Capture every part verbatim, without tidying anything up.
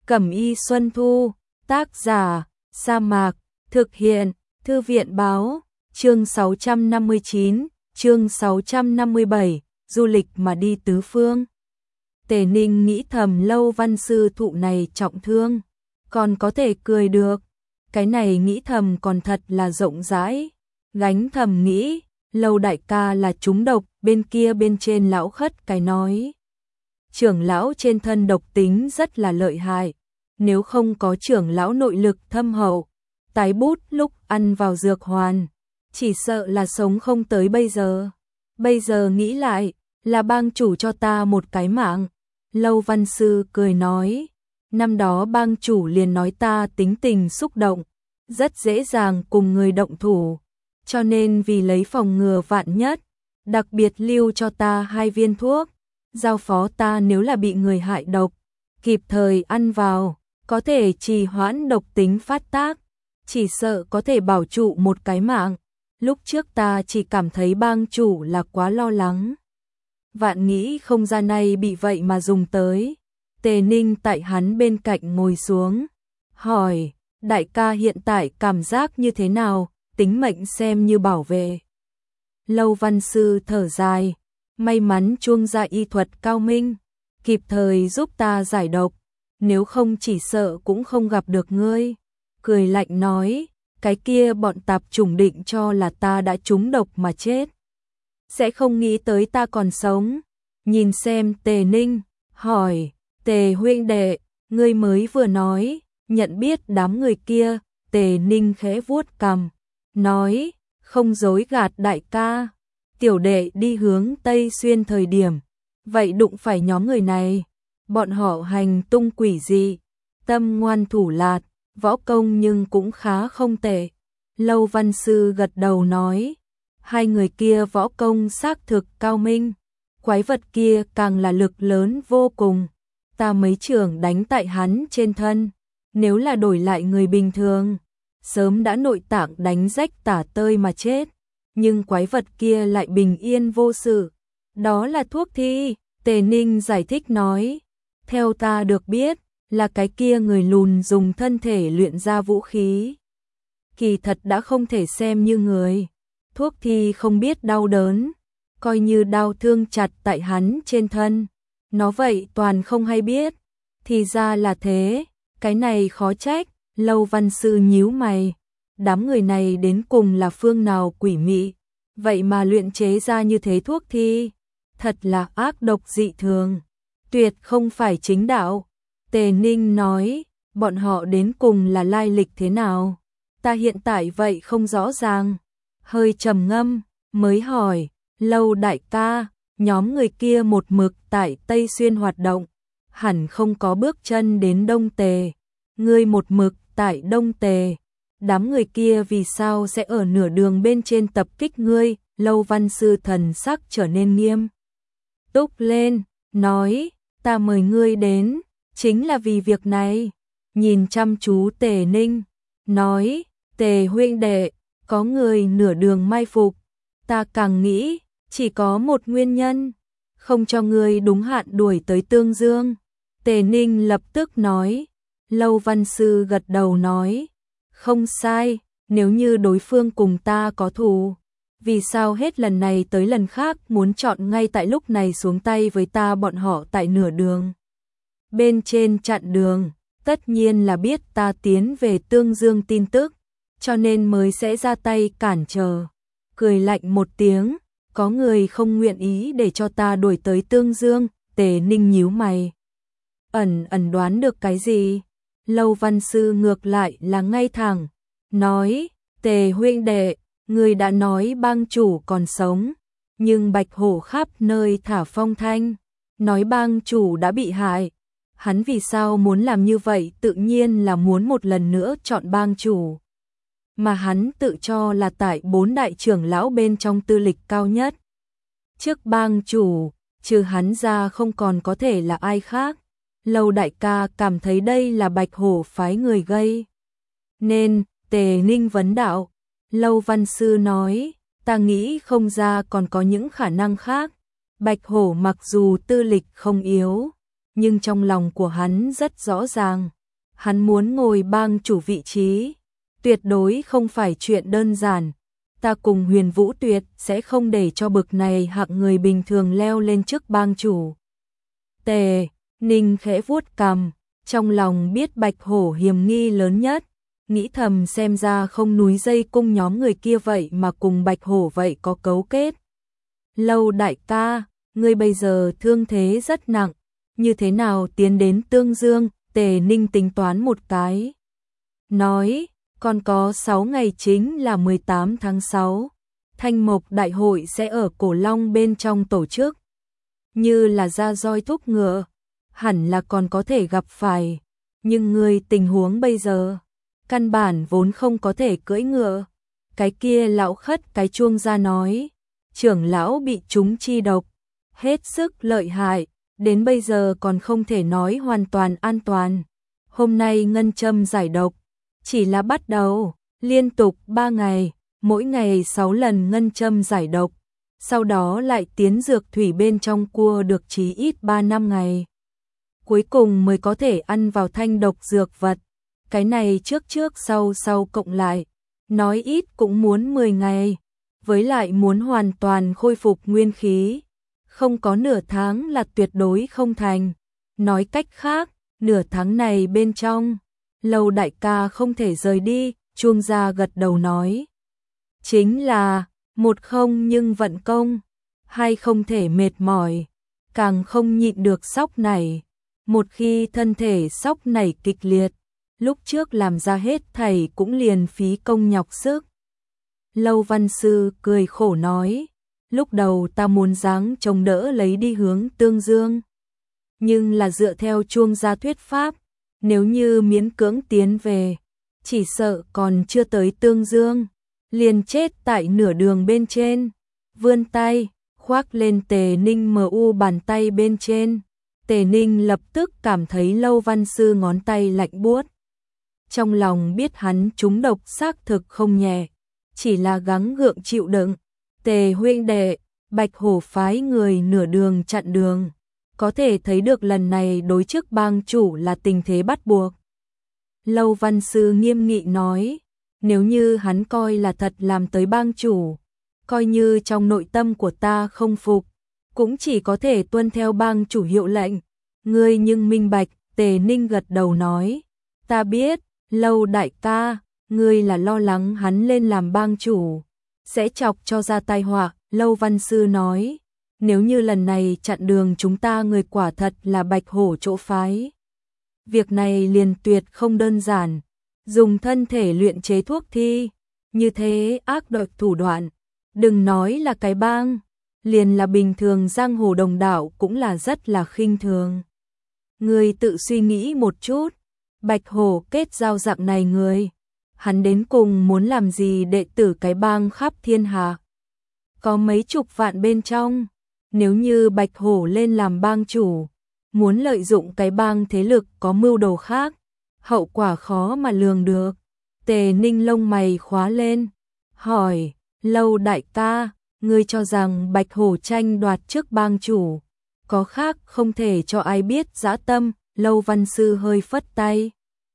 Cẩm y Xuân Thu, tác giả, Sa Mạc, thực hiện, Thư viện báo, chương sáu trăm năm mươi chín, chương sáu trăm năm mươi bảy, du lịch mà đi tứ phương. Tề Ninh nghĩ thầm Lâu Văn sư thụ này trọng thương, còn có thể cười được. Cái này nghĩ thầm còn thật là rộng rãi. Gánh thầm nghĩ, Lâu đại ca là trúng độc, bên kia bên trên lão khất cái nói. Trưởng lão trên thân độc tính rất là lợi hại. Nếu không có trưởng lão nội lực thâm hậu, tái bút lúc ăn vào dược hoàn, chỉ sợ là sống không tới bây giờ. Bây giờ nghĩ lại, là bang chủ cho ta một cái mạng. Lâu Văn sư cười nói, năm đó bang chủ liền nói ta tính tình xúc động, rất dễ dàng cùng người động thủ, cho nên vì lấy phòng ngừa vạn nhất, đặc biệt lưu cho ta hai viên thuốc, giao phó ta nếu là bị người hại độc, kịp thời ăn vào, có thể trì hoãn độc tính phát tác, chỉ sợ có thể bảo trụ một cái mạng. Lúc trước ta chỉ cảm thấy bang chủ là quá lo lắng. Vạn nghĩ không ra nay bị vậy mà dùng tới. Tề Ninh tại hắn bên cạnh ngồi xuống, hỏi, đại ca hiện tại cảm giác như thế nào, tính mệnh xem như bảo vệ. Lâu Văn sư thở dài, may mắn chuông gia y thuật cao minh, kịp thời giúp ta giải độc, nếu không chỉ sợ cũng không gặp được ngươi. Cười lạnh nói, cái kia bọn tạp chủng định cho là ta đã trúng độc mà chết, sẽ không nghĩ tới ta còn sống. Nhìn xem Tề Ninh, hỏi, Tề huynh đệ, ngươi mới vừa nói, nhận biết đám người kia. Tề Ninh khẽ vuốt cằm, nói, không dối gạt đại ca, tiểu đệ đi hướng Tây Xuyên thời điểm, vậy đụng phải nhóm người này, bọn họ hành tung quỷ dị, tâm ngoan thủ lạt, võ công nhưng cũng khá không tệ. Lâu Văn sư gật đầu nói, hai người kia võ công xác thực cao minh, quái vật kia càng là lực lớn vô cùng, ta mấy trưởng đánh tại hắn trên thân, nếu là đổi lại người bình thường, sớm đã nội tạng đánh rách tả tơi mà chết, nhưng quái vật kia lại bình yên vô sự, đó là thuốc thi. Tề Ninh giải thích nói, theo ta được biết, là cái kia người lùn dùng thân thể luyện ra vũ khí. Kỳ thật đã không thể xem như người, thuốc thi không biết đau đớn, coi như đau thương chặt tại hắn trên thân, nó vậy toàn không hay biết, thì ra là thế, cái này khó trách. Lâu Văn sư nhíu mày, đám người này đến cùng là phương nào quỷ mị, vậy mà luyện chế ra như thế thuốc thi, thật là ác độc dị thường, tuyệt không phải chính đạo. Tề Ninh nói, bọn họ đến cùng là lai lịch thế nào, ta hiện tại vậy không rõ ràng. Hơi trầm ngâm, mới hỏi, Lâu đại ca, nhóm người kia một mực tại Tây Xuyên hoạt động, hẳn không có bước chân đến Đông Tề, ngươi một mực tại Đông Tề, đám người kia vì sao sẽ ở nửa đường bên trên tập kích ngươi? Lâu Văn sư thần sắc trở nên nghiêm túc lên, nói, ta mời ngươi đến, chính là vì việc này. Nhìn chăm chú Tề Ninh, nói, Tề huynh đệ, có người nửa đường mai phục, ta càng nghĩ, chỉ có một nguyên nhân, không cho ngươi đúng hạn đuổi tới Tương Dương. Tề Ninh lập tức nói, Lâu Văn sư gật đầu nói, không sai, nếu như đối phương cùng ta có thù, vì sao hết lần này tới lần khác muốn chọn ngay tại lúc này xuống tay với ta? Bọn họ tại nửa đường bên trên chặn đường, tất nhiên là biết ta tiến về Tương Dương tin tức, cho nên mới sẽ ra tay cản trở. Cười lạnh một tiếng, có người không nguyện ý để cho ta đuổi tới Tương Dương. Tề Ninh nhíu mày, ẩn ẩn đoán được cái gì. Lâu Văn sư ngược lại là ngay thẳng, nói, Tề huynh đệ, người đã nói bang chủ còn sống, nhưng Bạch Hổ khắp nơi thả phong thanh, nói bang chủ đã bị hại, hắn vì sao muốn làm như vậy? Tự nhiên là muốn một lần nữa chọn bang chủ, mà hắn tự cho là tại bốn đại trưởng lão bên trong tư lịch cao nhất. Trước bang chủ, trừ hắn ra không còn có thể là ai khác. Lâu đại ca cảm thấy đây là Bạch Hổ phái người gây nên. Tề Ninh vấn đạo. Lâu Văn sư nói, ta nghĩ không ra còn có những khả năng khác. Bạch Hổ mặc dù tư lịch không yếu, nhưng trong lòng của hắn rất rõ ràng, hắn muốn ngồi bang chủ vị trí, tuyệt đối không phải chuyện đơn giản. Ta cùng Huyền Vũ tuyệt sẽ không để cho bực này hạng người bình thường leo lên chức bang chủ. Tề Ninh khẽ vuốt cằm, trong lòng biết Bạch Hổ hiểm nghi lớn nhất, nghĩ thầm xem ra không núi dây cung nhóm người kia vậy mà cùng Bạch Hổ vậy có cấu kết. Lâu đại ca, ngươi bây giờ thương thế rất nặng, như thế nào tiến đến Tương Dương? Tề Ninh tính toán một cái, nói, còn có sáu ngày chính là mười tám tháng sáu, Thanh Mộc Đại hội sẽ ở Cổ Long bên trong tổ chức. Như là ra roi thúc ngựa, hẳn là còn có thể gặp phải, nhưng ngươi tình huống bây giờ, căn bản vốn không có thể cưỡi ngựa. Cái kia lão khất cái chuông ra nói, trưởng lão bị trúng chi độc, hết sức lợi hại, đến bây giờ còn không thể nói hoàn toàn an toàn. Hôm nay ngân châm giải độc, chỉ là bắt đầu, liên tục ba ngày, mỗi ngày sáu lần ngân châm giải độc, sau đó lại tiến dược thủy bên trong cua được chí ít ba năm ngày. Cuối cùng mới có thể ăn vào thanh độc dược vật, cái này trước trước sau sau cộng lại, nói ít cũng muốn mười ngày, với lại muốn hoàn toàn khôi phục nguyên khí, không có nửa tháng là tuyệt đối không thành. Nói cách khác, nửa tháng này bên trong, Lâu đại ca không thể rời đi, chuông gia gật đầu nói. Chính là, một không nhưng vận công, hai không thể mệt mỏi, càng không nhịn được sóc nảy. Một khi thân thể sóc nảy kịch liệt, lúc trước làm ra hết thảy cũng liền phí công nhọc sức. Lâu Văn Sư cười khổ nói, lúc đầu ta muốn giáng chống đỡ lấy đi hướng Tương Dương, nhưng là dựa theo chuông gia thuyết pháp, nếu như miễn cưỡng tiến về, chỉ sợ còn chưa tới Tương Dương, liền chết tại nửa đường bên trên. Vươn tay, khoác lên Tề Ninh mờ u bàn tay bên trên. Tề Ninh lập tức cảm thấy Lâu Văn Sư ngón tay lạnh buốt. Trong lòng biết hắn trúng độc xác thực không nhẹ, chỉ là gắng gượng chịu đựng. Tề huynh đệ, Bạch Hổ phái người nửa đường chặn đường, có thể thấy được lần này đối chức bang chủ là tình thế bắt buộc. Lâu Văn Sư nghiêm nghị nói, nếu như hắn coi là thật làm tới bang chủ, coi như trong nội tâm của ta không phục, cũng chỉ có thể tuân theo bang chủ hiệu lệnh. Ngươi nhưng minh bạch. Tề Ninh gật đầu nói, ta biết, Lâu đại ca, ngươi là lo lắng hắn lên làm bang chủ sẽ chọc cho ra tai họa. Lâu Văn Sư nói, nếu như lần này chặn đường chúng ta người quả thật là Bạch Hổ chỗ phái, việc này liền tuyệt không đơn giản. Dùng thân thể luyện chế thuốc thi, như thế ác độc thủ đoạn, đừng nói là cái bang, liền là bình thường giang hồ đồng đạo cũng là rất là khinh thường. Ngươi tự suy nghĩ một chút, Bạch Hổ kết giao dạng này người, hắn đến cùng muốn làm gì đệ tử cái bang khắp thiên hạ? Có mấy chục vạn bên trong, nếu như Bạch Hổ lên làm bang chủ, muốn lợi dụng cái bang thế lực có mưu đồ khác, hậu quả khó mà lường được. Tề Ninh lông mày khóa lên, hỏi, Lâu đại ca, ngươi cho rằng Bạch Hổ tranh đoạt chức bang chủ, có khác không thể cho ai biết dã tâm? Lâu Văn Sư hơi phất tay,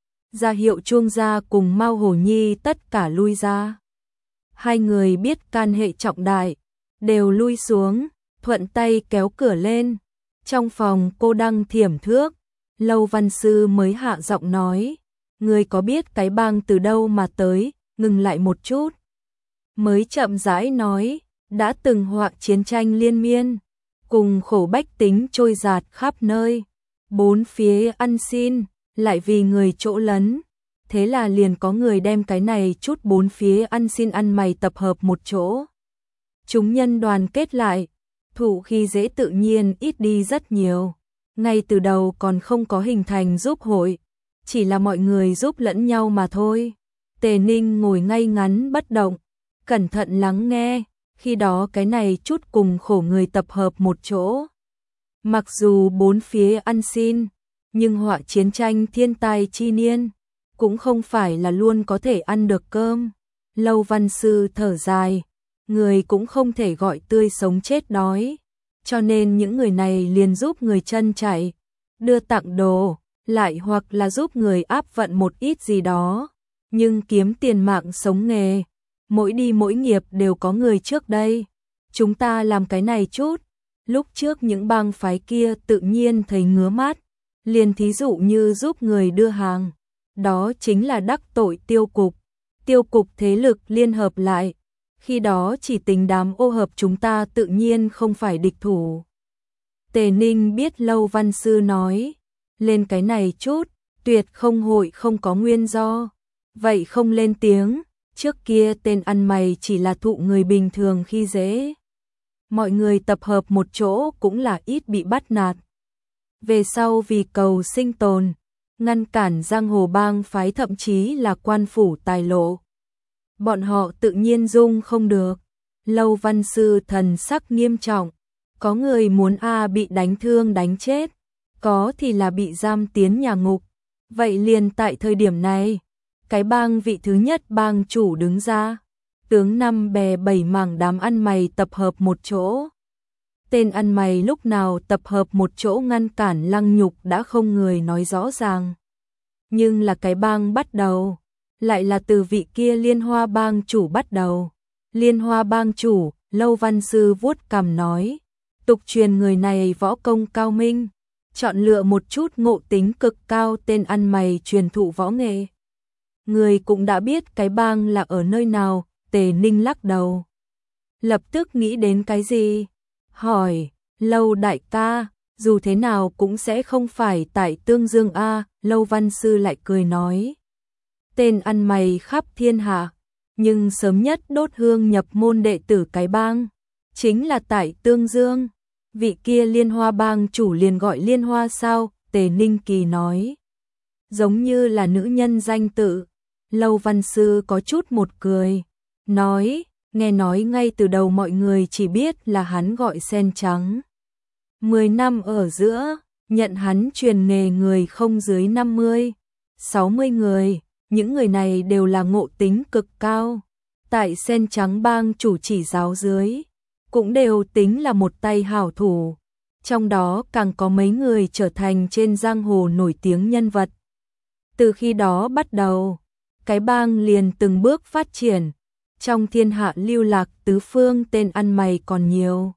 ra hiệu chuông gia cùng Mao Hổ Nhi tất cả lui ra. Hai người biết can hệ trọng đại, đều lui xuống, thuận tay kéo cửa lên. Trong phòng cô đang thiểm thước, Lâu Văn Sư mới hạ giọng nói, ngươi có biết cái bang từ đâu mà tới? Ngừng lại một chút, mới chậm rãi nói, đã từng họa chiến tranh liên miên, cùng khổ bách tính trôi dạt khắp nơi, bốn phía ăn xin, lại vì người chỗ lấn, thế là liền có người đem cái này chút bốn phía ăn xin ăn mày tập hợp một chỗ. Chúng nhân đoàn kết lại, thủ khi dễ tự nhiên ít đi rất nhiều. Ngay từ đầu còn không có hình thành giúp hội, chỉ là mọi người giúp lẫn nhau mà thôi. Tề Ninh ngồi ngay ngắn bất động, cẩn thận lắng nghe, khi đó cái này chút cùng khổ người tập hợp một chỗ. Mặc dù bốn phía ăn xin, nhưng họa chiến tranh thiên tai chi niên, cũng không phải là luôn có thể ăn được cơm. Lâu Văn Sư thở dài, người cũng không thể gọi tươi sống chết đói, cho nên những người này liền giúp người chân chạy, đưa tặng đồ, lại hoặc là giúp người áp vận một ít gì đó, nhưng kiếm tiền mạng sống nghề, mỗi đi mỗi nghiệp đều có người trước đây. Chúng ta làm cái này chút, lúc trước những bang phái kia tự nhiên thấy ngứa mắt, liền thí dụ như giúp người đưa hàng, đó chính là đắc tội tiêu cục. Tiêu cục thế lực liên hợp lại, khi đó chỉ tính đám ô hợp chúng ta tự nhiên không phải địch thủ. Tề Ninh biết Lâu Văn Sư nói lên cái này chút, tuyệt không hội không có nguyên do, vậy không lên tiếng, trước kia tên ăn mày chỉ là thụ người bình thường khi dễ. Mọi người tập hợp một chỗ cũng là ít bị bắt nạt. Về sau vì cầu sinh tồn, ngăn cản giang hồ bang phái thậm chí là quan phủ tài lộ. Bọn họ tự nhiên dung không được. Lâu Văn Sư thần sắc nghiêm trọng, có người muốn A bị đánh thương đánh chết, có thì là bị giam tiến nhà ngục. Vậy liền tại thời điểm này, cái bang vị thứ nhất bang chủ đứng ra, tướng năm bè bảy mảng đám ăn mày tập hợp một chỗ. Tên ăn mày lúc nào tập hợp một chỗ ngăn cản Lăng Nhục đã không người nói rõ ràng. Nhưng là cái bang bắt đầu, lại là từ vị kia Liên Hoa bang chủ bắt đầu. Liên Hoa bang chủ, Lâu Văn Sư vuốt cằm nói, tục truyền người này võ công cao minh, chọn lựa một chút ngộ tính cực cao tên ăn mày truyền thụ võ nghệ. Người cũng đã biết cái bang là ở nơi nào. Tề Ninh lắc đầu, lập tức nghĩ đến cái gì, hỏi, Lâu đại ca, dù thế nào cũng sẽ không phải tại Tương Dương a. Lâu Văn Sư lại cười nói, tên ăn mày khắp thiên hạ, nhưng sớm nhất đốt hương nhập môn đệ tử cái bang, chính là tại Tương Dương. Vị kia Liên Hoa bang chủ liền gọi Liên Hoa sao? Tề Ninh kỳ nói, giống như là nữ nhân danh tự. Lâu Văn Sư có chút một cười, nói, nghe nói ngay từ đầu mọi người chỉ biết là hắn gọi sen trắng. Mười năm ở giữa, nhận hắn truyền nghề người không dưới năm mươi, sáu mươi người, những người này đều là ngộ tính cực cao. Tại sen trắng bang chủ chỉ giáo dưới, cũng đều tính là một tay hảo thủ. Trong đó càng có mấy người trở thành trên giang hồ nổi tiếng nhân vật. Từ khi đó bắt đầu, cái bang liền từng bước phát triển. Trong thiên hạ lưu lạc tứ phương tên ăn mày còn nhiều,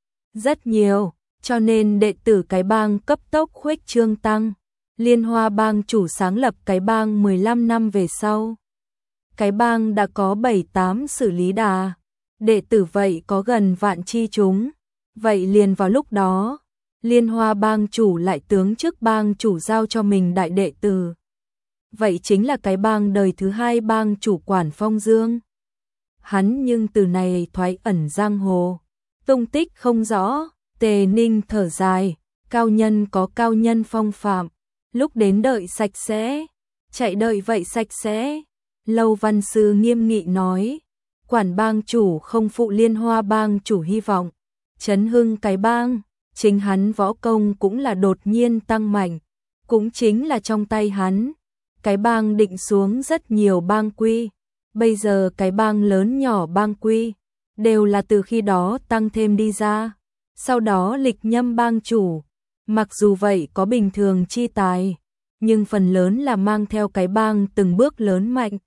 rất nhiều, cho nên đệ tử cái bang cấp tốc khuếch trương tăng. Liên Hoa bang chủ sáng lập cái bang mười lăm năm về sau, cái bang đã có bảy tám xử lý đà, đệ tử vậy có gần vạn chi chúng. Vậy liền vào lúc đó, Liên Hoa bang chủ lại tướng chức bang chủ giao cho mình đại đệ tử. Vậy chính là cái bang đời thứ hai bang chủ Quản Phong Dương. Hắn nhưng từ này thoái ẩn giang hồ, tung tích không rõ. Tề Ninh thở dài, cao nhân có cao nhân phong phạm, lúc đến đợi sạch sẽ, chạy đợi vậy sạch sẽ. Lâu Văn Sư nghiêm nghị nói, Quản bang chủ không phụ Liên Hoa bang chủ hy vọng, chấn hưng cái bang, chính hắn võ công cũng là đột nhiên tăng mạnh, cũng chính là trong tay hắn, cái bang định xuống rất nhiều bang quy. Bây giờ cái bang lớn nhỏ bang quy đều là từ khi đó tăng thêm đi ra. Sau đó lịch nhâm bang chủ, mặc dù vậy có bình thường chi tài, nhưng phần lớn là mang theo cái bang từng bước lớn mạnh.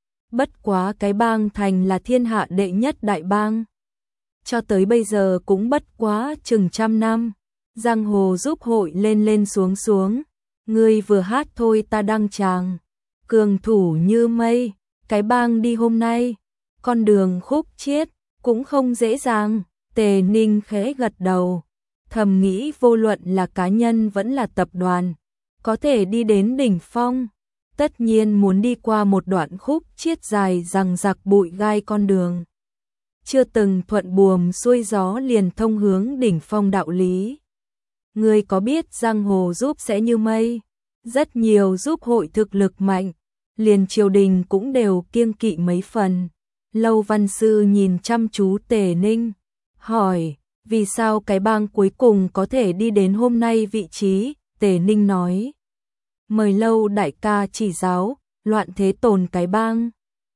Bất quá cái bang thành là thiên hạ đệ nhất đại bang. Cho tới bây giờ cũng bất quá chừng trăm năm, giang hồ giúp hội lên lên xuống xuống. Ngươi vừa hát thôi ta đăng tràng, cường thủ như mây. Cái bang đi hôm nay, con đường khúc chiết, cũng không dễ dàng. Tề Ninh khẽ gật đầu, thầm nghĩ vô luận là cá nhân vẫn là tập đoàn, có thể đi đến đỉnh phong, tất nhiên muốn đi qua một đoạn khúc chiết dài rằng giặc bụi gai con đường. Chưa từng thuận buồm xuôi gió liền thông hướng đỉnh phong đạo lý. Người có biết giang hồ giúp sẽ như mây, rất nhiều giúp hội thực lực mạnh, liền triều đình cũng đều kiêng kỵ mấy phần. Lâu Văn Sư nhìn chăm chú Tề Ninh, hỏi, vì sao cái bang cuối cùng có thể đi đến hôm nay vị trí? Tề Ninh nói, mời Lâu đại ca chỉ giáo, loạn thế tồn cái bang.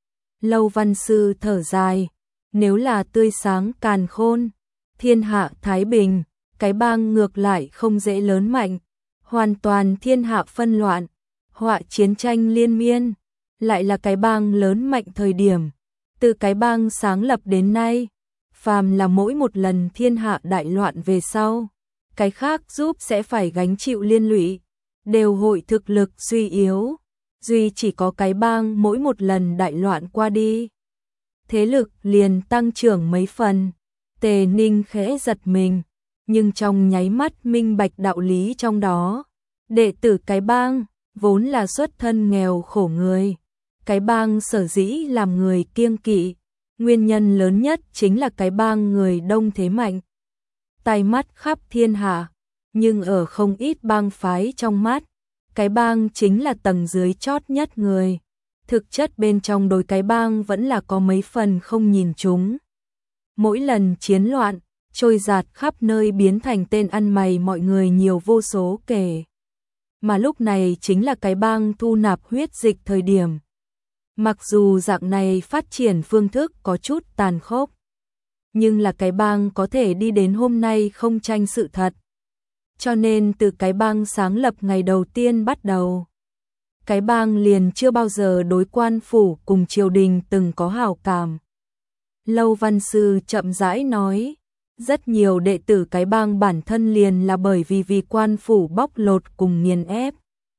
Lâu Văn Sư thở dài, nếu là tươi sáng càn khôn, thiên hạ thái bình, cái bang ngược lại không dễ lớn mạnh. hoàn toàn thiên hạ phân loạn, họa chiến tranh liên miên, lại là cái bang lớn mạnh thời điểm. Từ cái bang sáng lập đến nay, phàm là mỗi một lần thiên hạ đại loạn về sau, cái khác giúp sẽ phải gánh chịu liên lụy, đều hội thực lực suy yếu, duy chỉ có cái bang mỗi một lần đại loạn qua đi, thế lực liền tăng trưởng mấy phần. Tề Ninh khẽ giật mình, nhưng trong nháy mắt minh bạch đạo lý trong đó. Đệ tử cái bang vốn là xuất thân nghèo khổ người, cái bang sở dĩ làm người kiêng kỵ, nguyên nhân lớn nhất chính là cái bang người đông thế mạnh, tai mắt khắp thiên hạ, nhưng ở không ít bang phái trong mắt, cái bang chính là tầng dưới chót nhất người. Thực chất bên trong đối cái bang vẫn là có mấy phần không nhìn chúng. Mỗi lần chiến loạn, trôi giạt khắp nơi biến thành tên ăn mày mọi người nhiều vô số kể. Mà lúc này chính là cái bang thu nạp huyết dịch thời điểm. Mặc dù dạng này phát triển phương thức có chút tàn khốc, nhưng là cái bang có thể đi đến hôm nay không tranh sự thật. Cho nên từ cái bang sáng lập ngày đầu tiên bắt đầu, cái bang liền chưa bao giờ đối quan phủ cùng triều đình từng có hảo cảm. Lâu Văn Sư chậm rãi nói, rất nhiều đệ tử cái bang bản thân liền là bởi vì vì quan phủ bóc lột cùng nghiền ép,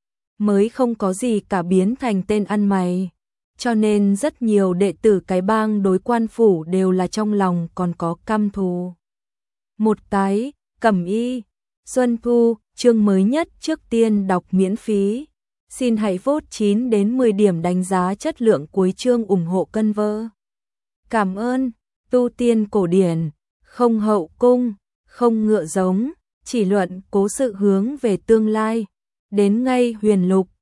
mới không có gì cả biến thành tên ăn mày. Cho nên rất nhiều đệ tử cái bang đối quan phủ đều là trong lòng còn có căm thù. Một cái, Cẩm Y, Xuân Thu, chương mới nhất trước tiên đọc miễn phí. Xin hãy vote chín đến mười điểm đánh giá chất lượng cuối chương ủng hộ cân vơ. Cảm ơn. Tu tiên cổ điển, không hậu cung, không ngựa giống, chỉ luận cố sự hướng về tương lai. Đến ngay huyền lục,